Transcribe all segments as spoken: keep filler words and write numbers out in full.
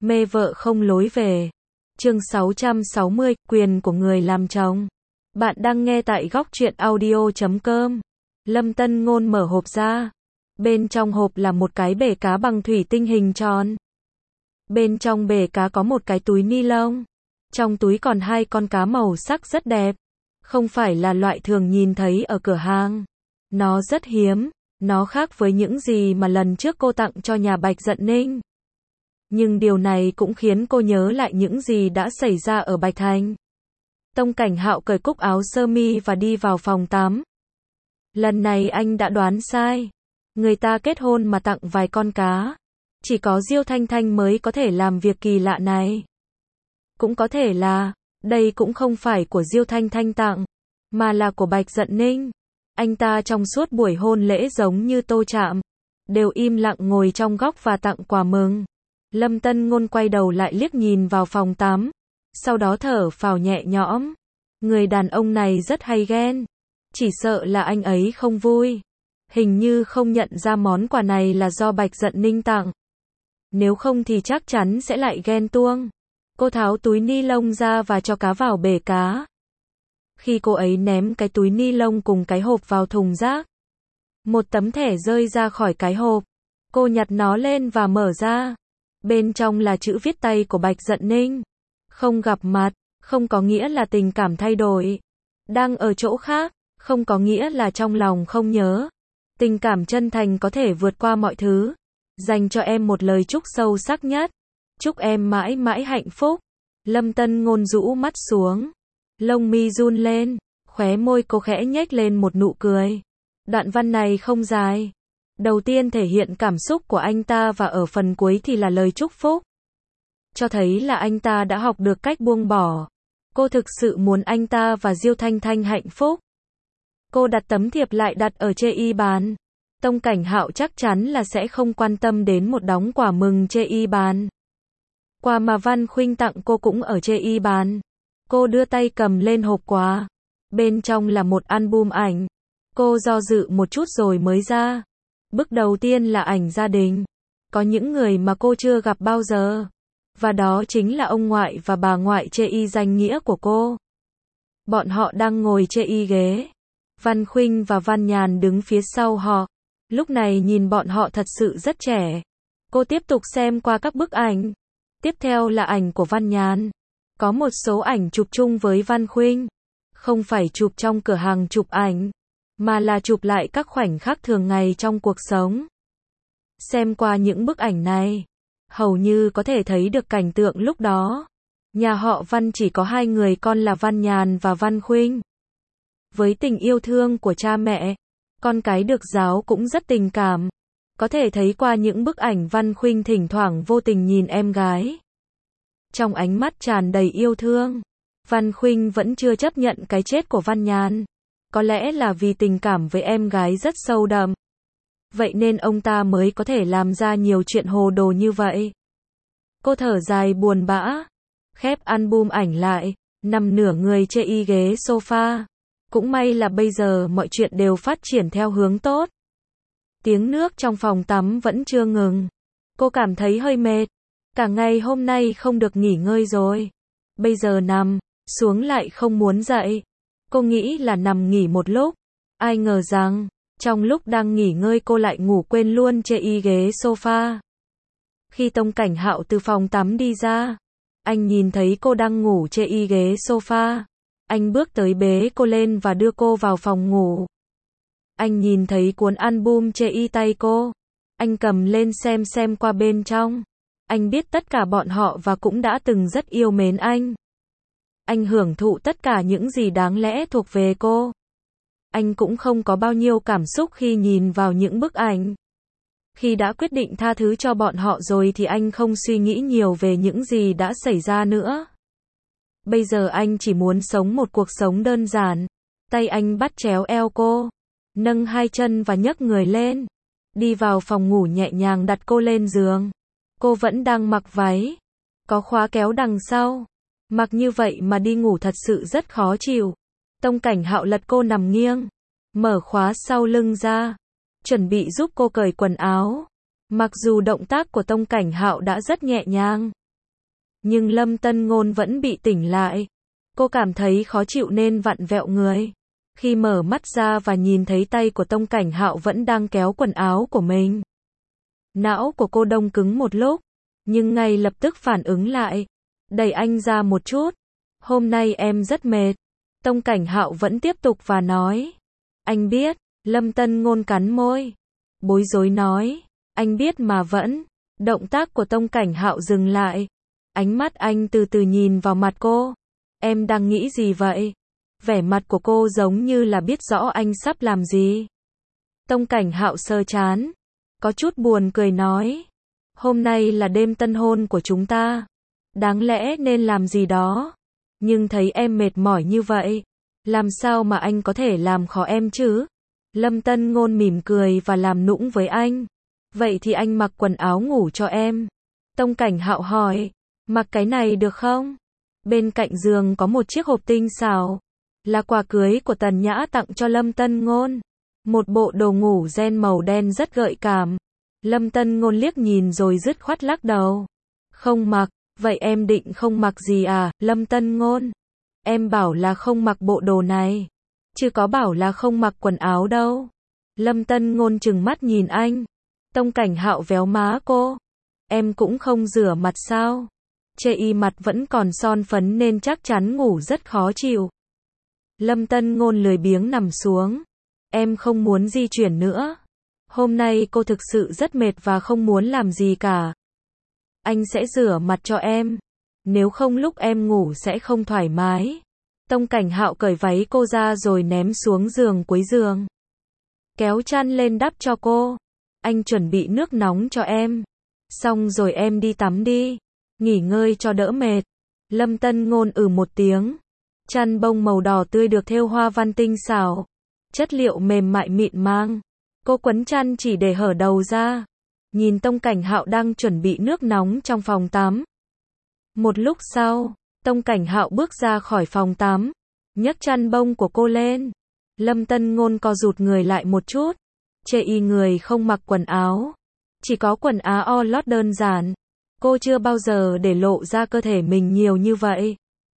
Mê vợ không lối về. Chương sáu trăm sáu mươi, quyền của người làm chồng. Bạn đang nghe tại góc truyện audio chấm com. Lâm Tân Ngôn mở hộp ra. Bên trong hộp là một cái bể cá bằng thủy tinh hình tròn. Bên trong bể cá có một cái túi ni lông. Trong túi còn hai con cá màu sắc rất đẹp. Không phải là loại thường nhìn thấy ở cửa hàng. Nó rất hiếm. Nó khác với những gì mà lần trước cô tặng cho nhà Bạch Dận Ninh. Nhưng điều này cũng khiến cô nhớ lại những gì đã xảy ra ở Bạch Thành. Tông Cảnh Hạo cởi cúc áo sơ mi và đi vào phòng tắm. Lần này anh đã đoán sai. Người ta kết hôn mà tặng vài con cá. Chỉ có Diêu Thanh Thanh mới có thể làm việc kỳ lạ này. Cũng có thể là, đây cũng không phải của Diêu Thanh Thanh tặng, mà là của Bạch Dận Ninh. Anh ta trong suốt buổi hôn lễ giống như Tô Trạm, đều im lặng ngồi trong góc và tặng quà mừng. Lâm Tân Ngôn quay đầu lại liếc nhìn vào phòng tắm, sau đó thở phào nhẹ nhõm. Người đàn ông này rất hay ghen, chỉ sợ là anh ấy không vui. Hình như không nhận ra món quà này là do Bạch Dận Ninh tặng. Nếu không thì chắc chắn sẽ lại ghen tuông. Cô tháo túi ni lông ra và cho cá vào bể cá. Khi cô ấy ném cái túi ni lông cùng cái hộp vào thùng rác, một tấm thẻ rơi ra khỏi cái hộp. Cô nhặt nó lên và mở ra. Bên trong là chữ viết tay của Bạch Dận Ninh. Không gặp mặt, không có nghĩa là tình cảm thay đổi. Đang ở chỗ khác, không có nghĩa là trong lòng không nhớ. Tình cảm chân thành có thể vượt qua mọi thứ. Dành cho em một lời chúc sâu sắc nhất. Chúc em mãi mãi hạnh phúc. Lâm Tân Ngôn rũ mắt xuống. Lông mi run lên. Khóe môi cô khẽ nhếch lên một nụ cười. Đoạn văn này không dài. Đầu tiên thể hiện cảm xúc của anh ta và ở phần cuối thì là lời chúc phúc. Cho thấy là anh ta đã học được cách buông bỏ. Cô thực sự muốn anh ta và Diêu Thanh Thanh hạnh phúc. Cô đặt tấm thiệp lại đặt ở chê y bàn. Tông Cảnh Hạo chắc chắn là sẽ không quan tâm đến một đống quà mừng chê y bàn. Quà mà Văn Khuynh tặng cô cũng ở chê y bàn. Cô đưa tay cầm lên hộp quà. Bên trong là một album ảnh. Cô do dự một chút rồi mới ra. Bức đầu tiên là ảnh gia đình. Có những người mà cô chưa gặp bao giờ. Và đó chính là ông ngoại và bà ngoại chê y danh nghĩa của cô. Bọn họ đang ngồi chê y ghế. Văn Khuynh và Văn Nhàn đứng phía sau họ. Lúc này nhìn bọn họ thật sự rất trẻ. Cô tiếp tục xem qua các bức ảnh. Tiếp theo là ảnh của Văn Nhàn. Có một số ảnh chụp chung với Văn Khuynh. Không phải chụp trong cửa hàng chụp ảnh, mà là chụp lại các khoảnh khắc thường ngày trong cuộc sống. Xem qua những bức ảnh này, hầu như có thể thấy được cảnh tượng lúc đó. Nhà họ Văn chỉ có hai người con là Văn Nhàn và Văn Khuynh. Với tình yêu thương của cha mẹ, con cái được giáo cũng rất tình cảm. Có thể thấy qua những bức ảnh Văn Khuynh thỉnh thoảng vô tình nhìn em gái. Trong ánh mắt tràn đầy yêu thương, Văn Khuynh vẫn chưa chấp nhận cái chết của Văn Nhàn. Có lẽ là vì tình cảm với em gái rất sâu đậm. Vậy nên ông ta mới có thể làm ra nhiều chuyện hồ đồ như vậy. Cô thở dài buồn bã, khép album ảnh lại, nằm nửa người chê y ghế sofa. Cũng may là bây giờ mọi chuyện đều phát triển theo hướng tốt. Tiếng nước trong phòng tắm vẫn chưa ngừng. Cô cảm thấy hơi mệt. Cả ngày hôm nay không được nghỉ ngơi rồi. Bây giờ nằm xuống lại không muốn dậy. Cô nghĩ là nằm nghỉ một lúc. Ai ngờ rằng, trong lúc đang nghỉ ngơi cô lại ngủ quên luôn chê y ghế sofa. Khi Tông Cảnh Hạo từ phòng tắm đi ra, anh nhìn thấy cô đang ngủ chê y ghế sofa. Anh bước tới bế cô lên và đưa cô vào phòng ngủ. Anh nhìn thấy cuốn album chê y tay cô. Anh cầm lên xem xem qua bên trong. Anh biết tất cả bọn họ và cũng đã từng rất yêu mến anh. Anh hưởng thụ tất cả những gì đáng lẽ thuộc về cô. Anh cũng không có bao nhiêu cảm xúc khi nhìn vào những bức ảnh. Khi đã quyết định tha thứ cho bọn họ rồi thì anh không suy nghĩ nhiều về những gì đã xảy ra nữa. Bây giờ anh chỉ muốn sống một cuộc sống đơn giản. Tay anh bắt chéo eo cô, nâng hai chân và nhấc người lên. Đi vào phòng ngủ nhẹ nhàng đặt cô lên giường. Cô vẫn đang mặc váy, có khóa kéo đằng sau. Mặc như vậy mà đi ngủ thật sự rất khó chịu. Tông Cảnh Hạo lật cô nằm nghiêng, mở khóa sau lưng ra, chuẩn bị giúp cô cởi quần áo. Mặc dù động tác của Tông Cảnh Hạo đã rất nhẹ nhàng, Nhưng Lâm Tân Ngôn vẫn bị tỉnh lại. Cô cảm thấy khó chịu nên vặn vẹo người. Khi mở mắt ra và nhìn thấy tay của Tông Cảnh Hạo vẫn đang kéo quần áo của mình. Não của cô đông cứng một lúc, nhưng ngay lập tức phản ứng lại. Đẩy anh ra một chút. Hôm nay em rất mệt. Tông Cảnh Hạo vẫn tiếp tục và nói. Anh biết. Lâm Tân Ngôn cắn môi. Bối rối nói. Anh biết mà vẫn. Động tác của Tông Cảnh Hạo dừng lại. Ánh mắt anh từ từ nhìn vào mặt cô. Em đang nghĩ gì vậy? Vẻ mặt của cô giống như là biết rõ anh sắp làm gì. Tông Cảnh Hạo sờ trán. Có chút buồn cười nói. Hôm nay là đêm tân hôn của chúng ta. Đáng lẽ nên làm gì đó. Nhưng thấy em mệt mỏi như vậy. Làm sao mà anh có thể làm khó em chứ? Lâm Tân Ngôn mỉm cười và làm nũng với anh. Vậy thì anh mặc quần áo ngủ cho em. Tông Cảnh Hạo hỏi. Mặc cái này được không? Bên cạnh giường có một chiếc hộp tinh xảo. Là quà cưới của Tần Nhã tặng cho Lâm Tân Ngôn. Một bộ đồ ngủ ren màu đen rất gợi cảm. Lâm Tân Ngôn liếc nhìn rồi dứt khoát lắc đầu. Không mặc, vậy em định không mặc gì à, Lâm Tân Ngôn? Em bảo là không mặc bộ đồ này. Chứ có bảo là không mặc quần áo đâu. Lâm Tân Ngôn trừng mắt nhìn anh. Tông Cảnh Hạo véo má cô. Em cũng không rửa mặt sao? Chê y mặt vẫn còn son phấn nên chắc chắn ngủ rất khó chịu. Lâm Tân Ngôn lười biếng nằm xuống. Em không muốn di chuyển nữa. Hôm nay cô thực sự rất mệt và không muốn làm gì cả. Anh sẽ rửa mặt cho em. Nếu không lúc em ngủ sẽ không thoải mái. Tông Cảnh Hạo cởi váy cô ra rồi ném xuống giường cuối giường. Kéo chăn lên đắp cho cô. Anh chuẩn bị nước nóng cho em. Xong rồi em đi tắm đi. Nghỉ ngơi cho đỡ mệt. Lâm Tân Ngôn ừ một tiếng. Chăn bông màu đỏ tươi được thêu hoa văn tinh xảo. Chất liệu mềm mại mịn màng. Cô quấn chăn chỉ để hở đầu ra. Nhìn Tông Cảnh Hạo đang chuẩn bị nước nóng trong phòng tắm. Một lúc sau, Tông Cảnh Hạo bước ra khỏi phòng tắm. Nhấc chăn bông của cô lên. Lâm Tân Ngôn co rụt người lại một chút. Chê y người không mặc quần áo. Chỉ có quần áo lót đơn giản. Cô chưa bao giờ để lộ ra cơ thể mình nhiều như vậy.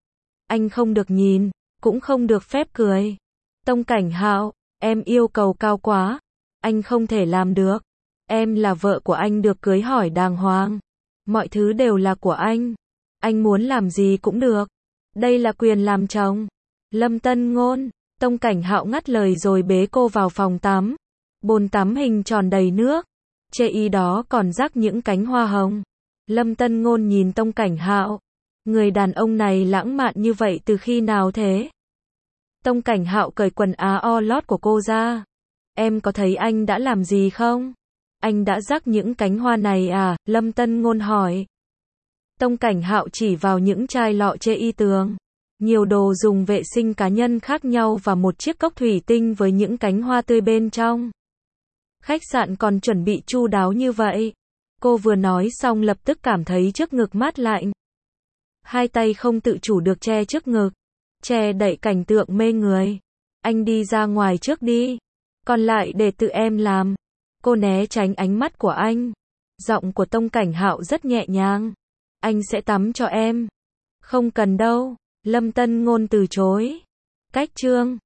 Anh không được nhìn, cũng không được phép cười. Tông Cảnh Hạo, em yêu cầu cao quá. Anh không thể làm được. Em là vợ của anh được cưới hỏi đàng hoàng. Mọi thứ đều là của anh. Anh muốn làm gì cũng được. Đây là quyền làm chồng. Lâm Tân Ngôn, Tông Cảnh Hạo ngắt lời rồi bế cô vào phòng tắm. Bồn tắm hình tròn đầy nước. Chê y đó còn rắc những cánh hoa hồng. Lâm Tân Ngôn nhìn Tông Cảnh Hạo. Người đàn ông này lãng mạn như vậy từ khi nào thế? Tông Cảnh Hạo cởi quần áo lót của cô ra. Em có thấy anh đã làm gì không? Anh đã rắc những cánh hoa này à? Lâm Tân Ngôn hỏi. Tông Cảnh Hạo chỉ vào những chai lọ chê y tường. Nhiều đồ dùng vệ sinh cá nhân khác nhau và một chiếc cốc thủy tinh với những cánh hoa tươi bên trong. Khách sạn còn chuẩn bị chu đáo như vậy. Cô vừa nói xong lập tức cảm thấy trước ngực mát lạnh. Hai tay không tự chủ được che trước ngực. Che đậy cảnh tượng mê người. Anh đi ra ngoài trước đi. Còn lại để tự em làm. Cô né tránh ánh mắt của anh. Giọng của Tông Cảnh Hạo rất nhẹ nhàng. Anh sẽ tắm cho em. Không cần đâu. Lâm Tân Ngôn từ chối. Cách chương